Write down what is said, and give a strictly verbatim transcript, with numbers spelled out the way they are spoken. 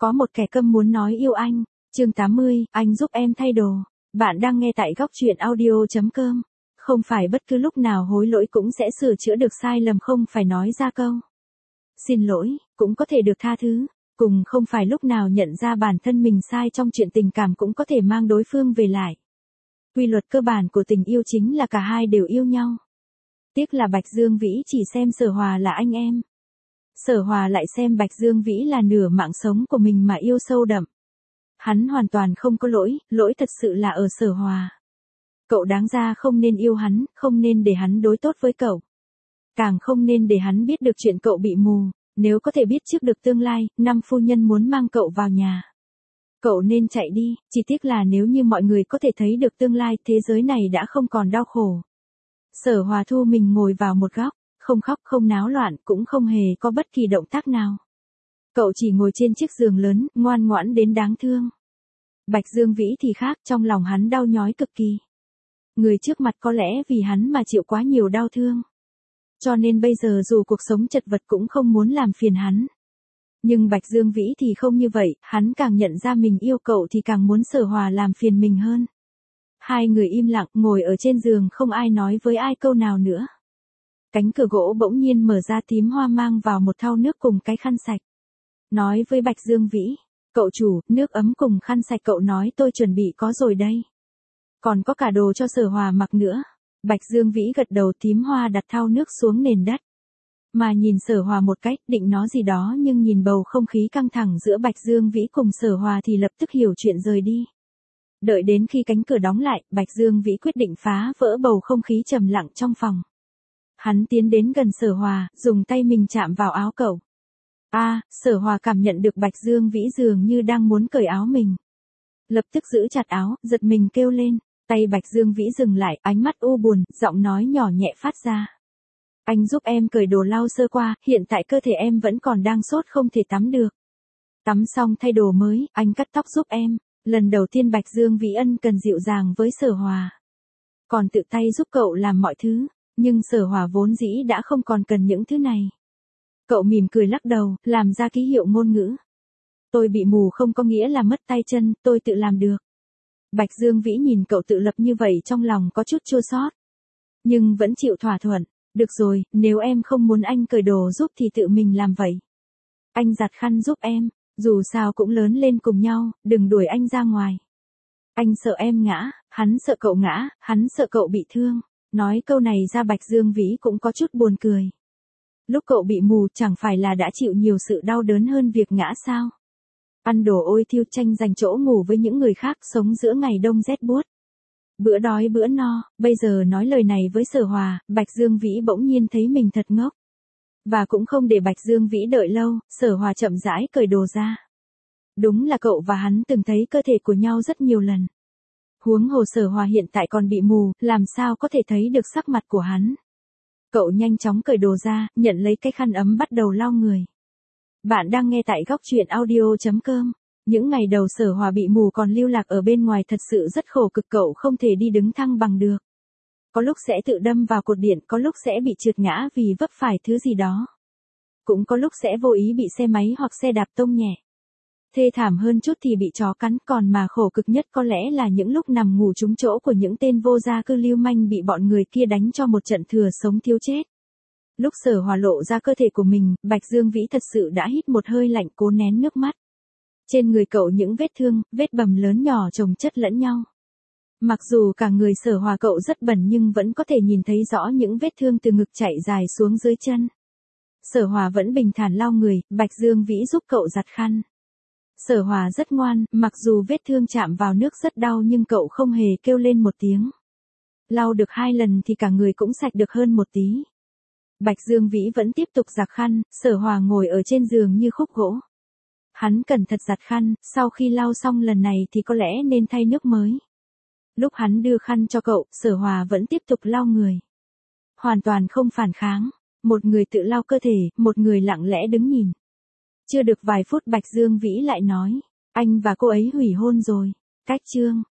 Có một kẻ câm muốn nói yêu anh. Chương tám mươi, anh giúp em thay đồ. Bạn đang nghe tại góc truyện audio chấm com. Không phải bất cứ lúc nào hối lỗi cũng sẽ sửa chữa được sai lầm, không phải nói ra câu xin lỗi cũng có thể được tha thứ, cùng không phải lúc nào nhận ra bản thân mình sai trong chuyện tình cảm cũng có thể mang đối phương về lại. Quy luật cơ bản của tình yêu chính là cả hai đều yêu nhau. Tiếc là Bạch Dương Vĩ chỉ xem Sở Hòa là anh em. Sở Hòa lại xem Bạch Dương Vĩ là nửa mạng sống của mình mà yêu sâu đậm. Hắn hoàn toàn không có lỗi, lỗi thật sự là ở Sở Hòa. Cậu đáng ra không nên yêu hắn, không nên để hắn đối tốt với cậu. Càng không nên để hắn biết được chuyện cậu bị mù, nếu có thể biết trước được tương lai, năm phu nhân muốn mang cậu vào nhà. Cậu nên chạy đi, chỉ tiếc là nếu như mọi người có thể thấy được tương lai, thế giới này đã không còn đau khổ. Sở Hòa thu mình ngồi vào một góc, không khóc không náo loạn, cũng không hề có bất kỳ động tác nào. Cậu chỉ ngồi trên chiếc giường lớn, ngoan ngoãn đến đáng thương. Bạch Dương Vĩ thì khác, trong lòng hắn đau nhói cực kỳ. Người trước mặt có lẽ vì hắn mà chịu quá nhiều đau thương. Cho nên bây giờ dù cuộc sống chật vật cũng không muốn làm phiền hắn. Nhưng Bạch Dương Vĩ thì không như vậy, hắn càng nhận ra mình yêu cậu thì càng muốn Sở Hòa làm phiền mình hơn. Hai người im lặng ngồi ở trên giường, không ai nói với ai câu nào nữa. Cánh cửa gỗ bỗng nhiên mở ra, Tím Hoa mang vào một thau nước cùng cái khăn sạch. Nói với Bạch Dương Vĩ, cậu chủ, nước ấm cùng khăn sạch cậu nói tôi chuẩn bị có rồi đây. Còn có cả đồ cho Sở Hòa mặc nữa. Bạch Dương Vĩ gật đầu. Tím Hoa đặt thau nước xuống nền đất. Mà nhìn Sở Hòa một cách, định nói gì đó nhưng nhìn bầu không khí căng thẳng giữa Bạch Dương Vĩ cùng Sở Hòa thì lập tức hiểu chuyện, rời đi. Đợi đến khi cánh cửa đóng lại, Bạch Dương Vĩ quyết định phá vỡ bầu không khí trầm lặng trong phòng. Hắn tiến đến gần Sở Hòa, dùng tay mình chạm vào áo cậu. A, à, Sở Hòa cảm nhận được Bạch Dương Vĩ dường như đang muốn cởi áo mình. Lập tức giữ chặt áo, giật mình kêu lên. Tay Bạch Dương Vĩ dừng lại, ánh mắt u buồn, giọng nói nhỏ nhẹ phát ra. Anh giúp em cởi đồ lau sơ qua, hiện tại cơ thể em vẫn còn đang sốt không thể tắm được. Tắm xong thay đồ mới, anh cắt tóc giúp em. Lần đầu tiên Bạch Dương Vĩ ân cần dịu dàng với Sở Hòa. Còn tự tay giúp cậu làm mọi thứ, nhưng Sở Hòa vốn dĩ đã không còn cần những thứ này. Cậu mỉm cười lắc đầu, làm ra ký hiệu ngôn ngữ. Tôi bị mù không có nghĩa là mất tay chân, tôi tự làm được. Bạch Dương Vĩ nhìn cậu tự lập như vậy trong lòng có chút chua xót, nhưng vẫn chịu thỏa thuận. Được rồi, nếu em không muốn anh cởi đồ giúp thì tự mình làm vậy. Anh giặt khăn giúp em, dù sao cũng lớn lên cùng nhau, đừng đuổi anh ra ngoài. Anh sợ em ngã, hắn sợ cậu ngã, hắn sợ cậu bị thương. Nói câu này ra Bạch Dương Vĩ cũng có chút buồn cười. Lúc cậu bị mù chẳng phải là đã chịu nhiều sự đau đớn hơn việc ngã sao? Ăn đồ ôi thiêu, tranh giành chỗ ngủ với những người khác, sống giữa ngày đông rét buốt. Bữa đói bữa no, bây giờ nói lời này với Sở Hòa, Bạch Dương Vĩ bỗng nhiên thấy mình thật ngốc. Và cũng không để Bạch Dương Vĩ đợi lâu, Sở Hòa chậm rãi cởi đồ ra. Đúng là cậu và hắn từng thấy cơ thể của nhau rất nhiều lần. Huống hồ Sở Hòa hiện tại còn bị mù, làm sao có thể thấy được sắc mặt của hắn. Cậu nhanh chóng cởi đồ ra, nhận lấy cái khăn ấm bắt đầu lau người. Bạn đang nghe tại góc truyện audio chấm com. Những ngày đầu Sở Hòa bị mù còn lưu lạc ở bên ngoài thật sự rất khổ cực, cậu không thể đi đứng thăng bằng được. Có lúc sẽ tự đâm vào cột điện, có lúc sẽ bị trượt ngã vì vấp phải thứ gì đó. Cũng có lúc sẽ vô ý bị xe máy hoặc xe đạp tông nhẹ. Thê thảm hơn chút thì bị chó cắn, còn mà khổ cực nhất có lẽ là những lúc nằm ngủ trúng chỗ của những tên vô gia cư lưu manh bị bọn người kia đánh cho một trận thừa sống thiếu chết. Lúc Sở Hòa lộ ra cơ thể của mình, Bạch Dương Vĩ thật sự đã hít một hơi lạnh, cố nén nước mắt. Trên người cậu những vết thương, vết bầm lớn nhỏ chồng chất lẫn nhau. Mặc dù cả người Sở Hòa cậu rất bẩn nhưng vẫn có thể nhìn thấy rõ những vết thương từ ngực chạy dài xuống dưới chân. Sở Hòa vẫn bình thản lau người, Bạch Dương Vĩ giúp cậu giặt khăn. Sở Hòa rất ngoan, mặc dù vết thương chạm vào nước rất đau nhưng cậu không hề kêu lên một tiếng. Lau được hai lần thì cả người cũng sạch được hơn một tí. Bạch Dương Vĩ vẫn tiếp tục giặt khăn, Sở Hòa ngồi ở trên giường như khúc gỗ. Hắn cẩn thận giặt khăn, sau khi lau xong lần này thì có lẽ nên thay nước mới. Lúc hắn đưa khăn cho cậu, Sở Hòa vẫn tiếp tục lau người. Hoàn toàn không phản kháng, một người tự lau cơ thể, một người lặng lẽ đứng nhìn. Chưa được vài phút Bạch Dương Vĩ lại nói, anh và cô ấy hủy hôn rồi. Cách chương